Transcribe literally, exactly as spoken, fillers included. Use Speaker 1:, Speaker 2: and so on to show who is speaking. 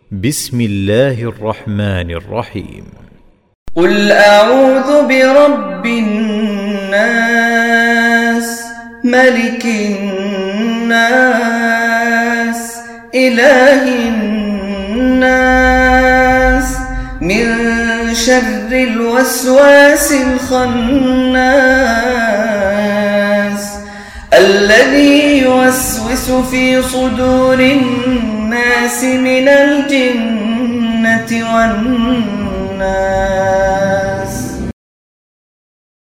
Speaker 1: بسم الله الرحمن الرحيم.
Speaker 2: قل أعوذ برب الناس ملك الناس إله الناس من شر الوسواس الخناس الذي يوسوس في صدور الناس من الجنة والناس.